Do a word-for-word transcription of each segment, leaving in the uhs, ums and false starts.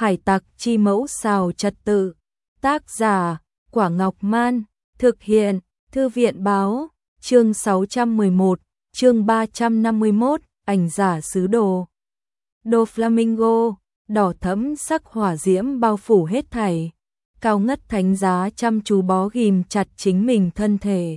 Hải tặc chi mẫu xào trật tự. Tác giả, Quả Ngọc Man. Thực hiện, Thư viện báo. Chương sáu trăm mười một, chương ba trăm năm mươi mốt, ảnh giả sứ đồ. Đồ Flamingo, đỏ thẫm sắc hỏa diễm bao phủ hết thảy. Cao ngất thánh giá chăm chú bó ghim chặt chính mình thân thể.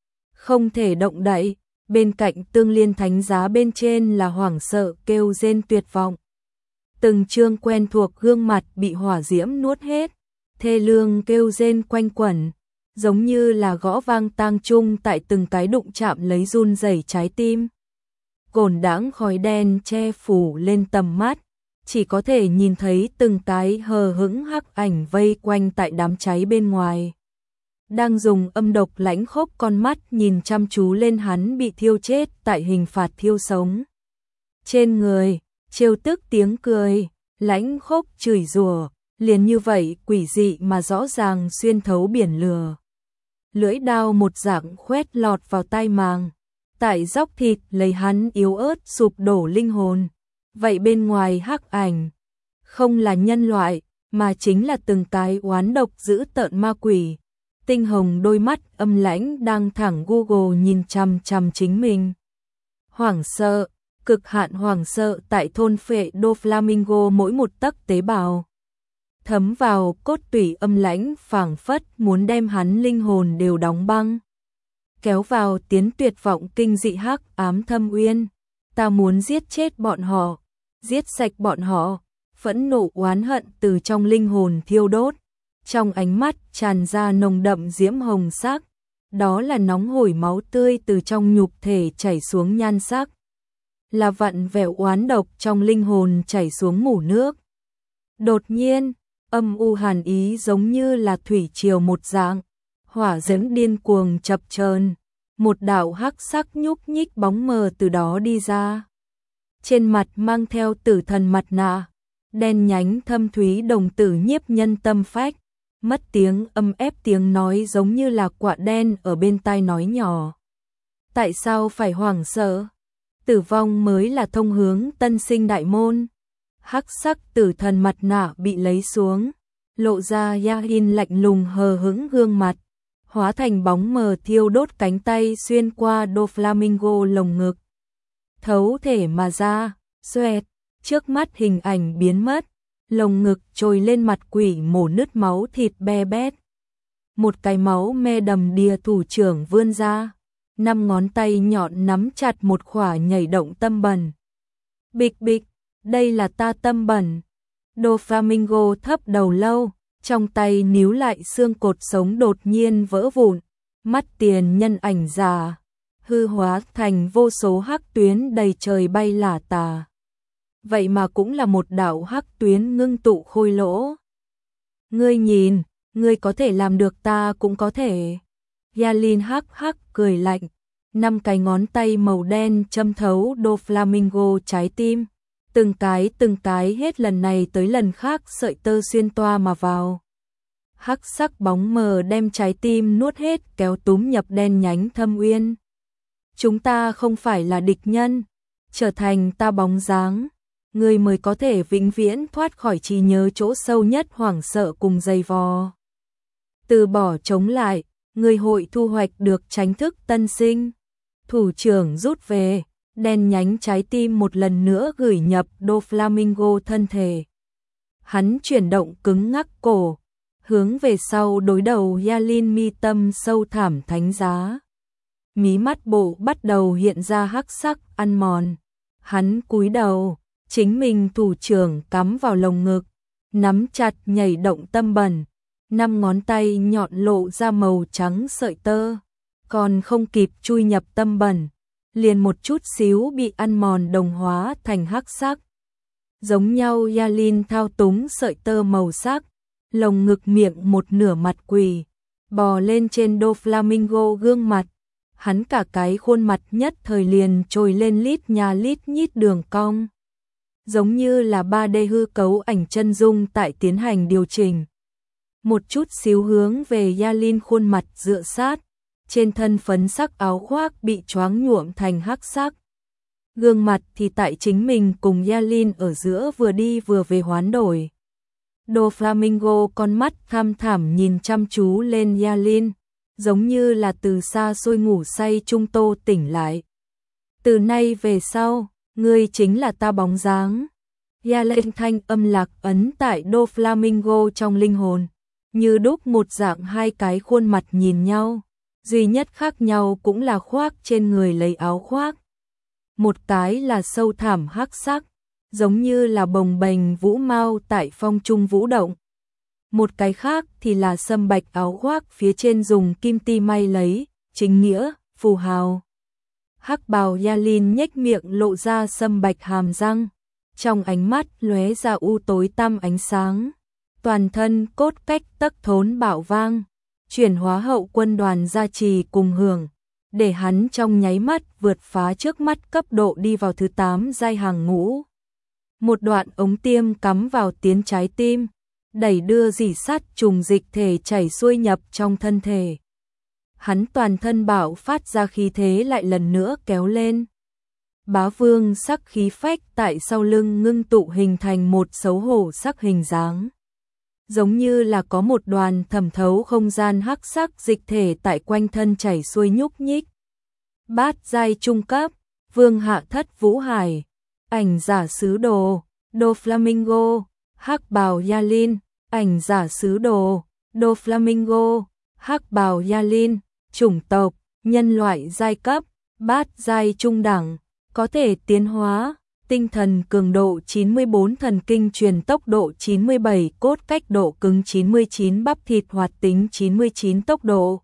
Không thể động đậy, bên cạnh tương liên thánh giá bên trên là hoảng sợ kêu rên tuyệt vọng. Từng chương quen thuộc gương mặt bị hỏa diễm nuốt hết, thê lương kêu rên quanh quẩn, giống như là gõ vang tang chung tại từng cái đụng chạm lấy run rẩy trái tim. Cồn đãng khói đen che phủ lên tầm mắt, chỉ có thể nhìn thấy từng cái hờ hững hắc ảnh vây quanh tại đám cháy bên ngoài. Đang dùng âm độc lãnh khốc con mắt nhìn chăm chú lên hắn bị thiêu chết tại hình phạt thiêu sống. Trên người, trêu tức tiếng cười, lãnh khốc chửi rủa, liền như vậy quỷ dị mà rõ ràng xuyên thấu biển lửa. Lưỡi đao một dạng khoét lọt vào tai màng, tại dóc thịt lấy hắn yếu ớt sụp đổ linh hồn. Vậy bên ngoài hắc ảnh, không là nhân loại, mà chính là từng cái oán độc dữ tợn ma quỷ. Tinh hồng đôi mắt âm lãnh đang thẳng Google nhìn chằm chằm chính mình. Hoảng sợ, cực hạn hoảng sợ tại thôn phệ Đồ Flamingo mỗi một tấc tế bào. Thấm vào cốt tủy âm lãnh phảng phất muốn đem hắn linh hồn đều đóng băng. Kéo vào tiến tuyệt vọng kinh dị hắc ám thâm uyên. Ta muốn giết chết bọn họ, giết sạch bọn họ, phẫn nộ oán hận từ trong linh hồn thiêu đốt. Trong ánh mắt tràn ra nồng đậm diễm hồng sắc, đó là nóng hổi máu tươi từ trong nhục thể chảy xuống nhan sắc. Là vặn vẹo oán độc trong linh hồn chảy xuống ngủ nước. Đột nhiên, âm u hàn ý giống như là thủy triều một dạng, hỏa diễm điên cuồng chập chờn, một đạo hắc sắc nhúc nhích bóng mờ từ đó đi ra. Trên mặt mang theo tử thần mặt nạ, đen nhánh thâm thúy đồng tử nhiếp nhân tâm phách, mất tiếng âm ép tiếng nói giống như là quạ đen ở bên tai nói nhỏ. Tại sao phải hoảng sợ? Tử vong mới là thông hướng tân sinh đại môn. Hắc sắc tử thần mặt nạ bị lấy xuống, lộ ra Yahin lạnh lùng hờ hững gương mặt, hóa thành bóng mờ thiêu đốt cánh tay xuyên qua Đồ Flamingo lồng ngực. Thấu thể mà ra, xoẹt, trước mắt hình ảnh biến mất, lồng ngực trồi lên mặt quỷ mổ nứt máu thịt be bét. Một cái máu me đầm đìa thủ trưởng vươn ra, năm ngón tay nhọn nắm chặt một khỏa nhảy động tâm bẩn. Bịch bịch, đây là ta tâm bẩn. Đồ Flamingo thấp đầu lâu, trong tay níu lại xương cột sống đột nhiên vỡ vụn, mắt tiền nhân ảnh già, hư hóa thành vô số hắc tuyến đầy trời bay lả tà. Vậy mà cũng là một đạo hắc tuyến ngưng tụ khôi lỗ. Ngươi nhìn, ngươi có thể làm được ta cũng có thể. Yahin hắc hắc cười lạnh, năm cái ngón tay màu đen châm thấu Đồ Flamingo trái tim. Từng cái từng cái hết lần này tới lần khác sợi tơ xuyên toa mà vào. Hắc sắc bóng mờ đem trái tim nuốt hết kéo túm nhập đen nhánh thâm uyên. Chúng ta không phải là địch nhân, trở thành ta bóng dáng, người mới có thể vĩnh viễn thoát khỏi trí nhớ chỗ sâu nhất hoảng sợ cùng dày vò. Từ bỏ chống lại, người hội thu hoạch được tránh thức tân sinh. Thủ trưởng rút về. Đen nhánh trái tim một lần nữa gửi nhập Đồ Flamingo thân thể. Hắn chuyển động cứng ngắc cổ, hướng về sau đối đầu Yahin mi tâm sâu thẳm thánh giá. Mí mắt bộ bắt đầu hiện ra hắc sắc ăn mòn. Hắn cúi đầu, chính mình thủ trưởng cắm vào lồng ngực, nắm chặt nhảy động tâm bẩn. Năm ngón tay nhọn lộ ra màu trắng sợi tơ, còn không kịp chui nhập tâm bẩn, liền một chút xíu bị ăn mòn đồng hóa thành hắc sắc. Giống nhau Yahin thao túng sợi tơ màu sắc, lồng ngực miệng một nửa mặt quỷ, bò lên trên Đồ Flamingo gương mặt. Hắn cả cái khuôn mặt nhất thời liền trồi lên lít nhà lít nhít đường cong. Giống như là ba D hư cấu ảnh chân dung tại tiến hành điều chỉnh. Một chút xíu hướng về Yahin khuôn mặt dựa sát. Trên thân phấn sắc áo khoác bị choáng nhuộm thành hắc sắc. Gương mặt thì tại chính mình cùng Yahin ở giữa vừa đi vừa về hoán đổi. Doflamingo con mắt thăm thẳm nhìn chăm chú lên Yalin, giống như là từ xa xôi ngủ say trung tô tỉnh lại. Từ nay về sau, ngươi chính là ta bóng dáng. Yalin thanh âm lạc ấn tại Doflamingo trong linh hồn, như đúc một dạng hai cái khuôn mặt nhìn nhau, duy nhất khác nhau cũng là khoác trên người lấy áo khoác. Một cái là sâu thẳm hắc sắc, giống như là bồng bềnh vũ mao tại phong trung vũ động. Một cái khác thì là sâm bạch áo khoác phía trên dùng kim ti may lấy, chính nghĩa, phù hào. Hắc bào Yalin nhếch miệng lộ ra sâm bạch hàm răng, trong ánh mắt lóe ra u tối tăm ánh sáng. Toàn thân cốt cách tấc thốn bảo vang, chuyển hóa hậu quân đoàn gia trì cùng hưởng, để hắn trong nháy mắt vượt phá trước mắt cấp độ đi vào thứ tám giai hàng ngũ. Một đoạn ống tiêm cắm vào tiến trái tim, đẩy đưa dỉ sắt trùng dịch thể chảy xuôi nhập trong thân thể. Hắn toàn thân bạo phát ra khí thế lại lần nữa kéo lên. Bá vương sắc khí phách tại sau lưng ngưng tụ hình thành một xấu hổ sắc hình dáng. Giống như là có một đoàn thẩm thấu không gian hắc sắc dịch thể tại quanh thân chảy xuôi nhúc nhích. Bát giai trung cấp, vương hạ thất vũ hải, ảnh giả sứ đồ, Doflamingo, hắc bào Yalin, ảnh giả sứ đồ, Doflamingo, hắc bào Yalin, chủng tộc, nhân loại giai cấp, bát giai trung đẳng, có thể tiến hóa, tinh thần cường độ chín mươi bốn, thần kinh truyền tốc độ chín mươi bảy, cốt cách độ cứng chín mươi chín, bắp thịt hoạt tính chín mươi chín, tốc độ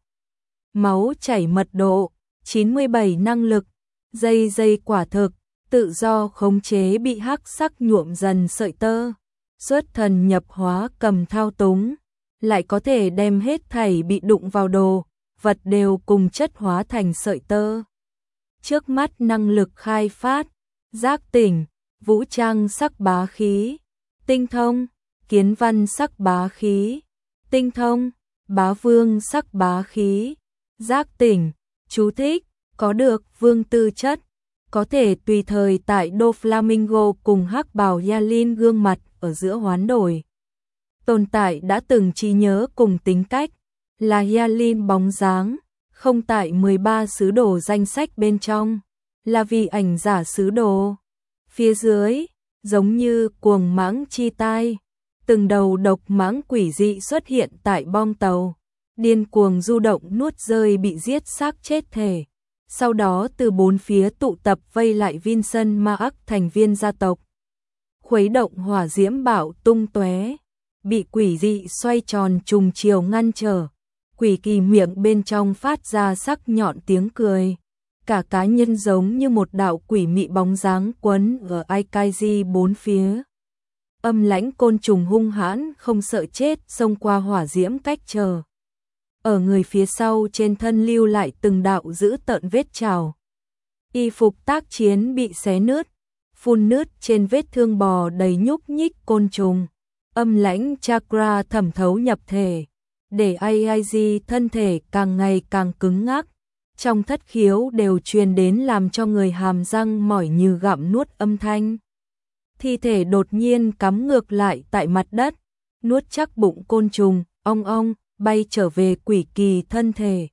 máu chảy mật độ chín mươi bảy, năng lực dây dây quả thực, tự do khống chế bị hắc sắc nhuộm dần sợi tơ, xuất thần nhập hóa cầm thao túng, lại có thể đem hết thảy bị đụng vào đồ vật đều cùng chất hóa thành sợi tơ. Trước mắt năng lực khai phát, giác tỉnh, vũ trang sắc bá khí, tinh thông, kiến văn sắc bá khí, tinh thông, bá vương sắc bá khí, giác tỉnh, chú thích, có được vương tư chất, có thể tùy thời tại Doflamingo cùng hắc bào Yalin gương mặt ở giữa hoán đổi. Tồn tại đã từng trí nhớ cùng tính cách, là Yalin bóng dáng, không tại mười ba sứ đồ danh sách bên trong, là vì ảnh giả sứ đồ. Phía dưới, giống như cuồng mãng chi tai, từng đầu độc mãng quỷ dị xuất hiện tại bong tàu, điên cuồng du động nuốt rơi bị giết xác chết thể. Sau đó từ bốn phía tụ tập vây lại Vincent Mark thành viên gia tộc. Khuấy động hỏa diễm bạo tung tóe, bị quỷ dị xoay tròn trùng chiều ngăn trở. Quỷ kỳ miệng bên trong phát ra sắc nhọn tiếng cười. Cả cá nhân giống như một đạo quỷ mị bóng dáng quấn ở Aikaiji bốn phía. Âm lãnh côn trùng hung hãn không sợ chết xông qua hỏa diễm cách trở. Ở người phía sau trên thân lưu lại từng đạo dữ tợn vết trào. Y phục tác chiến bị xé nứt, phun nứt trên vết thương bò đầy nhúc nhích côn trùng. Âm lãnh chakra thẩm thấu nhập thể, để Aikaiji thân thể càng ngày càng cứng ngắc. Trong thất khiếu đều truyền đến làm cho người hàm răng mỏi như gặm nuốt âm thanh. Thi thể đột nhiên cắm ngược lại tại mặt đất, nuốt chắc bụng côn trùng, ong ong, bay trở về quỷ kỳ thân thể.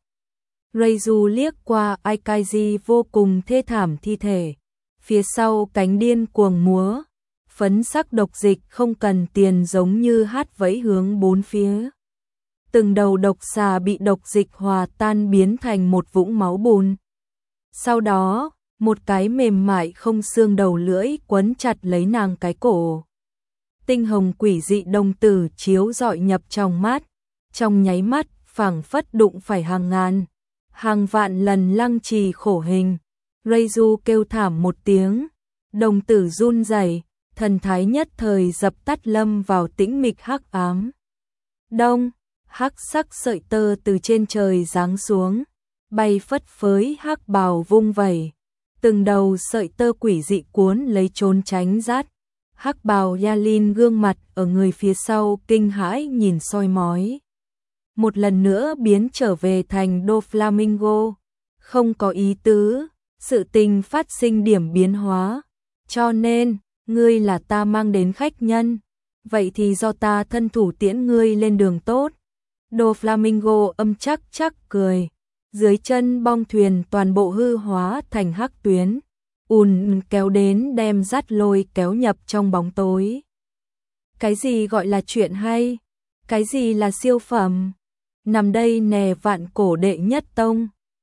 Reizu liếc qua Aikaiji vô cùng thê thảm thi thể. Phía sau cánh điên cuồng múa, phấn sắc độc dịch không cần tiền giống như hát vẫy hướng bốn phía. Từng đầu độc xà bị độc dịch hòa tan biến thành một vũng máu bùn. Sau đó, một cái mềm mại không xương đầu lưỡi quấn chặt lấy nàng cái cổ. Tinh hồng quỷ dị đồng tử chiếu rọi nhập trong mắt, trong nháy mắt phảng phất đụng phải hàng ngàn, hàng vạn lần lăng trì khổ hình. Reizu kêu thảm một tiếng, đồng tử run rẩy, thần thái nhất thời dập tắt lâm vào tĩnh mịch hắc ám. Đông, hắc sắc sợi tơ từ trên trời giáng xuống, bay phất phới hắc bào vung vẩy, từng đầu sợi tơ quỷ dị cuốn lấy trốn tránh rát. Hắc bào Yalin gương mặt ở người phía sau kinh hãi nhìn soi mói. Một lần nữa biến trở về thành Doflamingo, không có ý tứ, sự tình phát sinh điểm biến hóa, cho nên, ngươi là ta mang đến khách nhân. vậy thì do ta thân thủ tiễn ngươi lên đường tốt. Đồ Flamingo âm chắc chắc cười, dưới chân bong thuyền toàn bộ hư hóa thành hắc tuyến, ùn kéo đến đem dắt lôi kéo nhập trong bóng tối. Cái gì gọi là chuyện hay? Cái gì là siêu phẩm? Nằm đây nè vạn cổ đệ nhất tông.